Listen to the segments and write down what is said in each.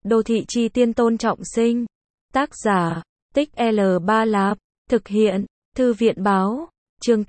Đô thị chi tiên Tôn Trọng Sinh. Tác giả, Tích L3 Lạp. Thực hiện, Thư viện báo. Chương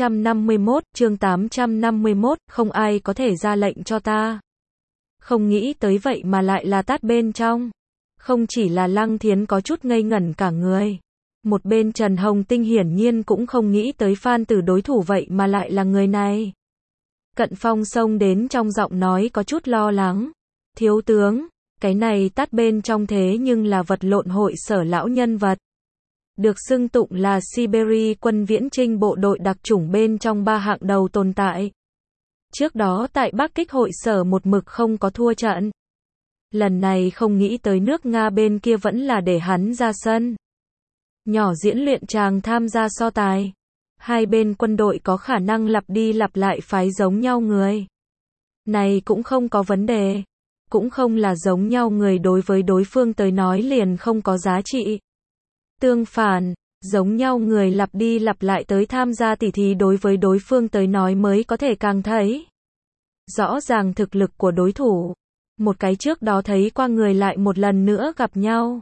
851, không ai có thể ra lệnh cho ta. Không nghĩ tới vậy mà lại là tát bên trong. Không chỉ là Lăng Thiến có chút ngây ngẩn cả người. Một bên Trần Hồng Tinh hiển nhiên cũng không nghĩ tới Phan Tử đối thủ vậy mà lại là người này. Cận Phong xông đến trong giọng nói có chút lo lắng. Thiếu tướng, cái này tát bên trong thế nhưng là vật lộn hội sở lão nhân vật. Được xưng tụng là Siberia quân viễn chinh bộ đội đặc chủng bên trong 3 hạng đầu tồn tại. Trước đó tại Bắc Kích hội sở một mực không có thua trận. Lần này không nghĩ tới nước Nga bên kia vẫn là để hắn ra sân. Nhỏ diễn luyện chàng tham gia so tài. Hai bên quân đội có khả năng lặp đi lặp lại phái giống nhau người. Này cũng không có vấn đề. Cũng không là giống nhau người đối với đối phương tới nói liền không có giá trị. Tương phản, giống nhau người lặp đi lặp lại tới tham gia tỉ thí đối với đối phương tới nói mới có thể càng thấy rõ ràng thực lực của đối thủ. Một cái trước đó thấy qua người lại một lần nữa gặp nhau.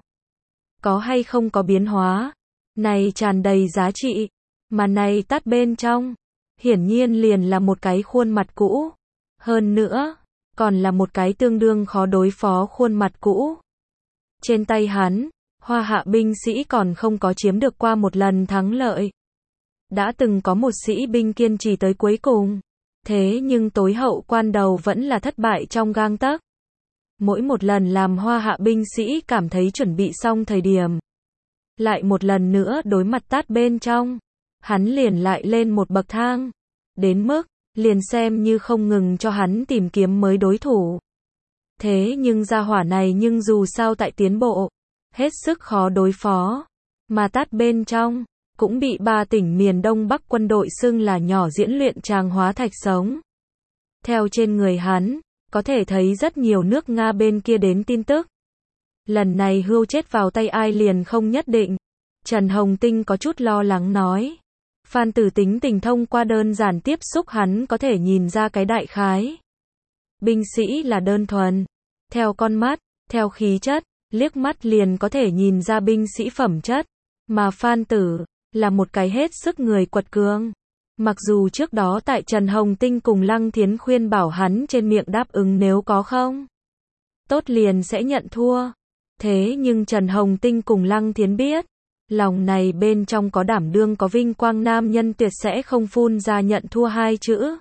Có hay không có biến hóa. Này tràn đầy giá trị. Mà này tát bên trong. Hiển nhiên liền là một cái khuôn mặt cũ. Hơn nữa, còn là một cái tương đương khó đối phó khuôn mặt cũ. Trên tay hắn, Hoa Hạ binh sĩ còn không có chiếm được qua một lần thắng lợi. Đã từng có một sĩ binh kiên trì tới cuối cùng. Thế nhưng tối hậu quan đầu vẫn là thất bại trong gang tấc. Mỗi một lần làm Hoa Hạ binh sĩ cảm thấy chuẩn bị xong thời điểm. Lại một lần nữa đối mặt tát bên trong. Hắn liền lại lên một bậc thang. Đến mức, liền xem như không ngừng cho hắn tìm kiếm mới đối thủ. Thế nhưng gia hỏa này nhưng dù sao tại tiến bộ. Hết sức khó đối phó. Mà tát bên trong, cũng bị 3 tỉnh miền Đông Bắc quân đội xưng là nhỏ diễn luyện tràng hóa thạch sống. Theo trên người hắn, có thể thấy rất nhiều nước Nga bên kia đến tin tức. Lần này hưu chết vào tay ai liền không nhất định. Trần Hồng Tinh có chút lo lắng nói. Phan Tử tính tình thông qua đơn giản tiếp xúc hắn có thể nhìn ra cái đại khái. Binh sĩ là đơn thuần. Theo con mắt, theo khí chất, liếc mắt liền có thể nhìn ra binh sĩ phẩm chất. Mà Phan Tử, là một cái hết sức người quật cường. Mặc dù trước đó tại Trần Hồng Tinh cùng Lăng Thiến khuyên bảo hắn trên miệng đáp ứng nếu có không tốt liền sẽ nhận thua. Thế nhưng Trần Hồng Tinh cùng Lăng Thiến biết, lòng này bên trong có đảm đương có vinh quang nam nhân tuyệt sẽ không phun ra nhận thua 2 chữ.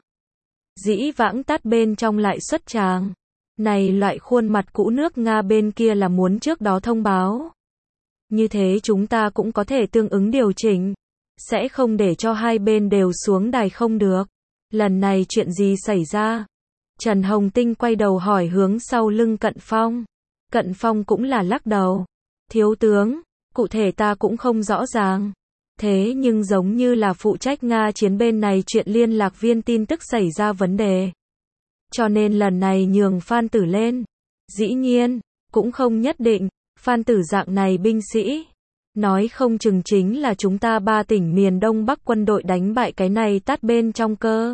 Dĩ vãng tát bên trong lại xuất tràng. Này loại khuôn mặt cũ nước Nga bên kia là muốn trước đó thông báo. Như thế chúng ta cũng có thể tương ứng điều chỉnh. Sẽ không để cho hai bên đều xuống đài không được. Lần này chuyện gì xảy ra? Trần Hồng Tinh quay đầu hỏi hướng sau lưng Cận Phong. Cận Phong cũng là lắc đầu. Thiếu tướng, cụ thể ta cũng không rõ ràng. Thế nhưng giống như là phụ trách Nga chiến bên này chuyện liên lạc viên tin tức xảy ra vấn đề. Cho nên lần này nhường Phan Tử lên. Dĩ nhiên, cũng không nhất định, Phan Tử dạng này binh sĩ. Nói không chừng chính là chúng ta 3 tỉnh miền Đông Bắc quân đội đánh bại cái này tát bên trong cơ.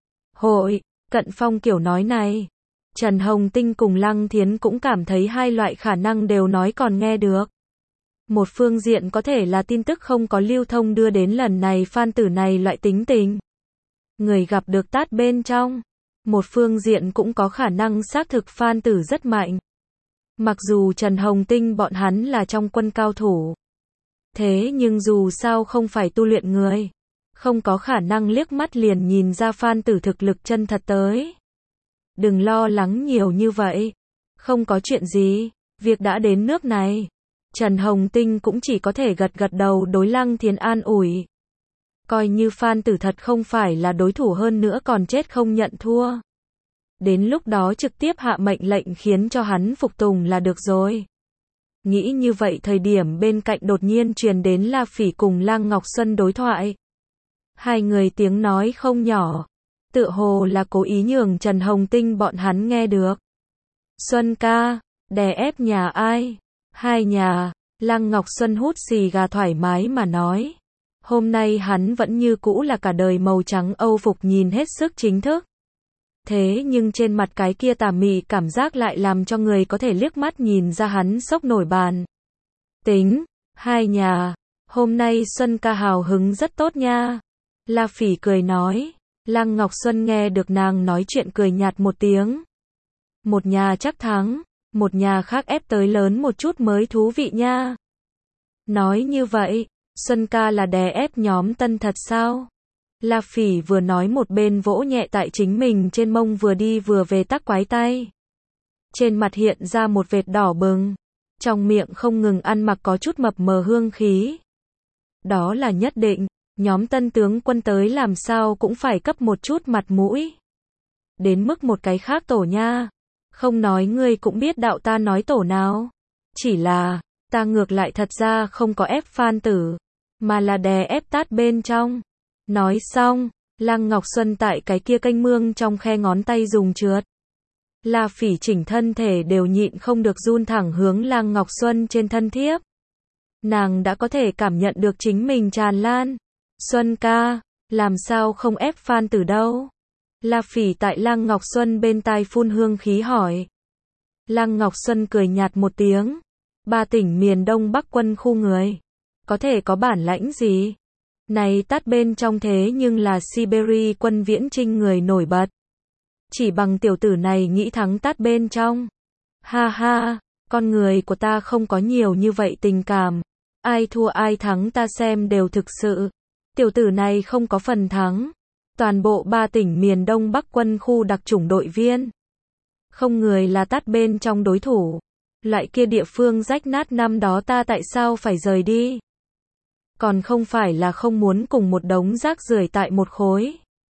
Hội, Cận Phong kiểu nói này. Trần Hồng Tinh cùng Lăng Thiến cũng cảm thấy hai loại khả năng đều nói còn nghe được. Một phương diện có thể là tin tức không có lưu thông đưa đến lần này Phan Tử này loại tính tình. Người gặp được tát bên trong. Một phương diện cũng có khả năng xác thực Phan Tử rất mạnh. Mặc dù Trần Hồng Tinh bọn hắn là trong quân cao thủ. Thế nhưng dù sao không phải tu luyện người. Không có khả năng liếc mắt liền nhìn ra Phan Tử thực lực chân thật tới. Đừng lo lắng nhiều như vậy. Không có chuyện gì. Việc đã đến nước này. Trần Hồng Tinh cũng chỉ có thể gật gật đầu đối Lăng Thiến an ủi. Coi như Phan Tử thật không phải là đối thủ hơn nữa còn chết không nhận thua. Đến lúc đó trực tiếp hạ mệnh lệnh khiến cho hắn phục tùng là được rồi. Nghĩ như vậy thời điểm bên cạnh đột nhiên truyền đến La Phỉ cùng Lăng Ngọc Xuân đối thoại. Hai người tiếng nói không nhỏ. Tựa hồ là cố ý nhường Trần Hồng Tinh bọn hắn nghe được. Xuân ca, đè ép nhà ai? Hai nhà. Lăng Ngọc Xuân hút xì gà thoải mái mà nói. Hôm nay hắn vẫn như cũ là cả đời màu trắng Âu phục nhìn hết sức chính thức. Thế nhưng trên mặt cái kia tà mị cảm giác lại làm cho người có thể liếc mắt nhìn ra hắn sốc nổi bàn. Tính, hai nhà, hôm nay Xuân ca hào hứng rất tốt nha. La Phỉ cười nói. Lăng Ngọc Xuân nghe được nàng nói chuyện cười nhạt một tiếng. Một nhà chắc thắng, một nhà khác ép tới lớn một chút mới thú vị nha. Nói như vậy, Xuân ca là đè ép nhóm Tân thật sao? La Phỉ vừa nói một bên vỗ nhẹ tại chính mình trên mông vừa đi vừa về tắc quái tay. Trên mặt hiện ra một vệt đỏ bừng, trong miệng không ngừng ăn mặc có chút mập mờ hương khí. Đó là nhất định, nhóm Tân tướng quân tới làm sao cũng phải cấp một chút mặt mũi. Đến mức một cái khác tổ nha. Không nói ngươi cũng biết đạo ta nói tổ nào. Chỉ là, ta ngược lại thật ra không có ép Phan Tử, mà là đè ép tát bên trong. Nói xong, Lăng Ngọc Xuân tại cái kia kênh mương trong khe ngón tay dùng trượt. La Phỉ chỉnh thân thể đều nhịn không được run thẳng hướng Lăng Ngọc Xuân trên thân thiếp. Nàng đã có thể cảm nhận được chính mình tràn lan. Xuân ca, làm sao không ép Phan Tử đâu? La Phỉ tại Lăng Ngọc Xuân bên tai phun hương khí hỏi. Lăng Ngọc Xuân cười nhạt một tiếng. Ba tỉnh miền Đông Bắc quân khu người. Có thể có bản lãnh gì? Này tát bên trong thế nhưng là Siberia quân viễn chinh người nổi bật. Chỉ bằng tiểu tử này nghĩ thắng tát bên trong. Ha ha, con người của ta không có nhiều như vậy tình cảm. Ai thua ai thắng ta xem đều thực sự. Tiểu tử này không có phần thắng. Toàn bộ ba tỉnh miền Đông Bắc quân khu đặc chủng đội viên. Không người là tát bên trong đối thủ. Loại kia địa phương rách nát năm đó ta tại sao phải rời đi? Còn không phải là không muốn cùng một đống rác rưởi tại một khối.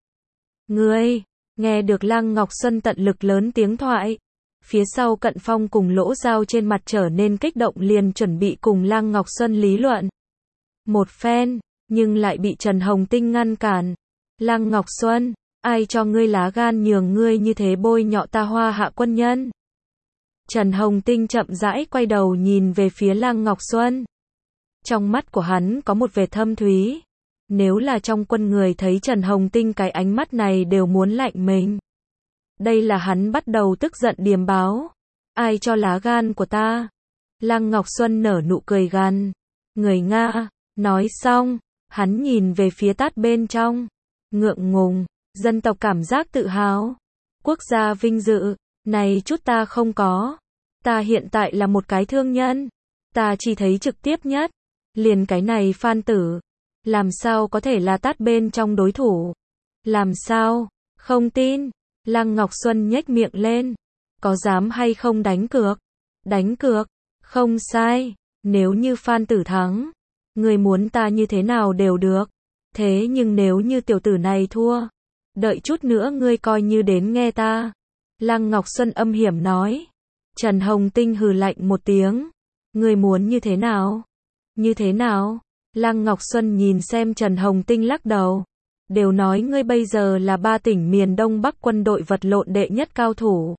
Ngươi, nghe được Lăng Ngọc Xuân tận lực lớn tiếng thoại. Phía sau Cận Phong cùng Lỗ Giao trên mặt trở nên kích động liền chuẩn bị cùng Lăng Ngọc Xuân lý luận. Một phen, nhưng lại bị Trần Hồng Tinh ngăn cản. Lăng Ngọc Xuân, ai cho ngươi lá gan nhường ngươi như thế bôi nhọ ta Hoa Hạ quân nhân? Trần Hồng Tinh chậm rãi quay đầu nhìn về phía Lăng Ngọc Xuân. Trong mắt của hắn có một vẻ thâm thúy. Nếu là trong quân người thấy Trần Hồng Tinh cái ánh mắt này đều muốn lạnh mình. Đây là hắn bắt đầu tức giận điềm báo. Ai cho lá gan của ta? Lăng Ngọc Xuân nở nụ cười gằn. Người Nga, nói xong, hắn nhìn về phía tát bên trong. Ngượng ngùng, dân tộc cảm giác tự hào. Quốc gia vinh dự, này chút ta không có. Ta hiện tại là một cái thương nhân. Ta chỉ thấy trực tiếp nhất. Liền cái này Phan Tử. Làm sao có thể là tát bên trong đối thủ? Làm sao? Không tin. Lăng Ngọc Xuân nhếch miệng lên. Có dám hay không đánh cược? Đánh cược? Không sai. Nếu như Phan Tử thắng, người muốn ta như thế nào đều được. Thế nhưng nếu như tiểu tử này thua, đợi chút nữa ngươi coi như đến nghe ta. Lăng Ngọc Xuân âm hiểm nói. Trần Hồng Tinh hừ lạnh một tiếng. Ngươi muốn như thế nào? Như thế nào? Lăng Ngọc Xuân nhìn xem Trần Hồng Tinh lắc đầu. Đều nói ngươi bây giờ là ba tỉnh miền Đông Bắc quân đội vật lộn đệ nhất cao thủ.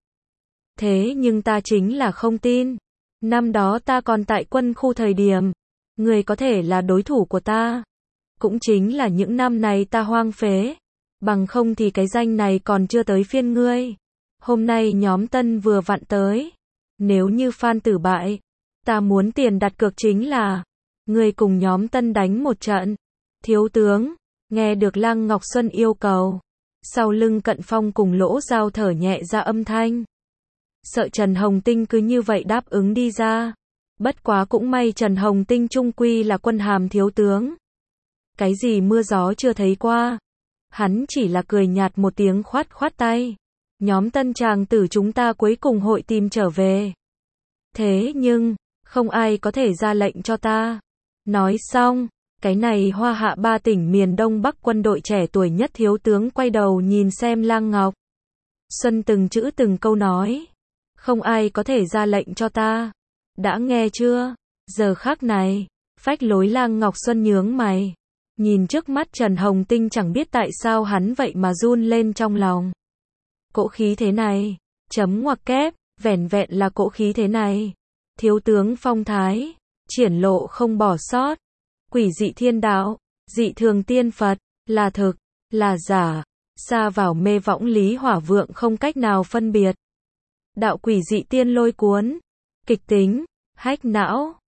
Thế nhưng ta chính là không tin. Năm đó ta còn tại quân khu thời điểm. Ngươi có thể là đối thủ của ta. Cũng chính là những năm này ta hoang phế. Bằng không thì cái danh này còn chưa tới phiên ngươi. Hôm nay nhóm Tân vừa vặn tới. Nếu như Phan Tử bại, ta muốn tiền đặt cược chính là ngươi cùng nhóm Tân đánh một trận. Thiếu tướng, nghe được Lăng Ngọc Xuân yêu cầu. Sau lưng Cận Phong cùng Lỗ Giao thở nhẹ ra âm thanh. Sợ Trần Hồng Tinh cứ như vậy đáp ứng đi ra. Bất quá cũng may Trần Hồng Tinh trung quy là quân hàm thiếu tướng. Cái gì mưa gió chưa thấy qua. Hắn chỉ là cười nhạt một tiếng khoát khoát tay. Nhóm Tân chàng tử chúng ta cuối cùng hội tìm trở về. Thế nhưng, không ai có thể ra lệnh cho ta. Nói xong, cái này Hoa Hạ ba tỉnh miền Đông Bắc quân đội trẻ tuổi nhất thiếu tướng quay đầu nhìn xem Lăng Ngọc Xuân từng chữ từng câu nói. Không ai có thể ra lệnh cho ta. Đã nghe chưa? Giờ khắc này, phách lối Lăng Ngọc Xuân nhướng mày. Nhìn trước mắt Trần Hồng Tinh chẳng biết tại sao hắn vậy mà run lên trong lòng. Cỗ khí thế này, chấm ngoặc kép, vẻn vẹn là cỗ khí thế này. Thiếu tướng phong thái, triển lộ không bỏ sót. Quỷ dị thiên đạo, dị thường tiên Phật, là thực, là giả. Sa vào mê võng Lý Hỏa Vượng không cách nào phân biệt. Đạo quỷ dị tiên lôi cuốn. Kịch tính, hack não.